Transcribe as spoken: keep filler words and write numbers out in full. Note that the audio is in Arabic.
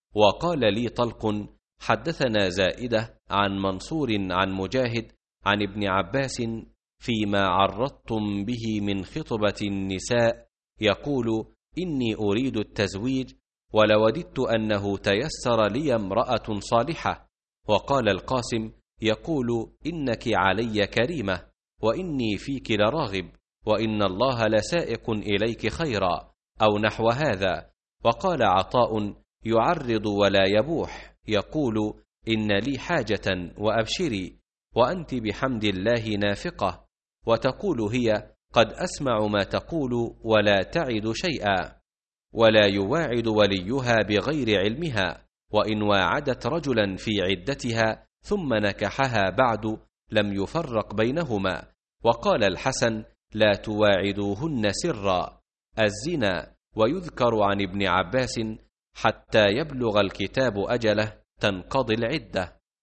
وقال لي طلق حدثنا زائدة عن منصور عن مجاهد عن ابن عباس فيما عرضتم به من خطبة النساء يقول إني أريد التزويج ولوددت أنه تيسر لي امرأة صالحة. وقال القاسم يقول إنك علي كريمة وإني فيك لراغب وإن الله لسائق إليك خيرا أو نحو هذا. وقال عطاء يعرض ولا يبوح يقول إن لي حاجة وأبشري وأنت بحمد الله نافقة، وتقول هي قد أسمع ما تقول ولا تعد شيئا، ولا يواعد وليها بغير علمها، وإن واعدت رجلا في عدتها ثم نكحها بعد لم يفرق بينهما. وقال الحسن لا تواعدوهن سرا الزنا. ويذكر عن ابن عباس حتى يبلغ الكتاب أجله تنقضي العدة.